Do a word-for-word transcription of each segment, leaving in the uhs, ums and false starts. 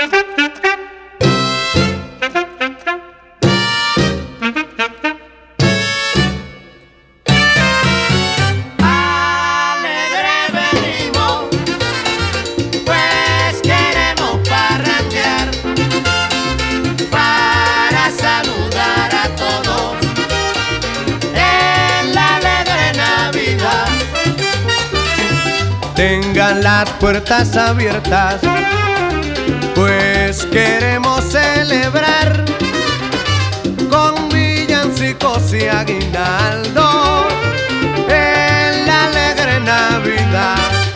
Tengan las puertas abiertas, pues queremos celebrar con villancicos y aguinaldo en la alegre Navidad.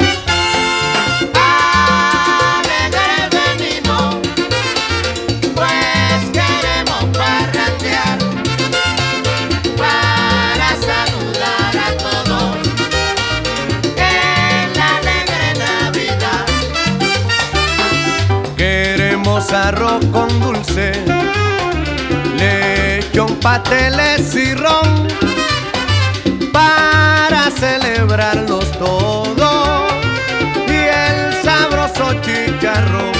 Arroz con dulce, lechón, pasteles y ron, para celebrarlos todos, y el sabroso chicharrón.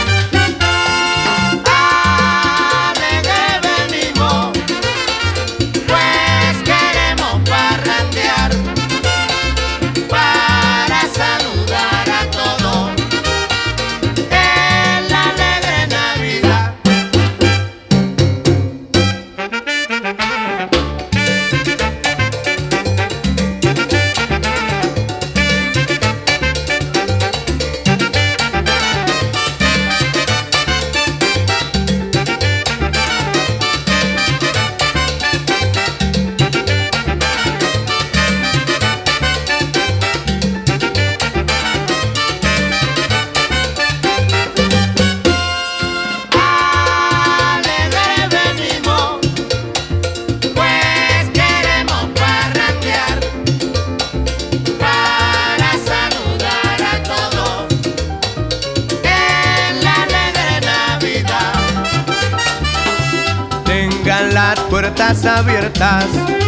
Las puertas abiertas,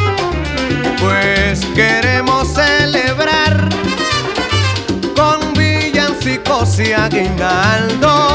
pues queremos celebrar con villancicos y aguinaldo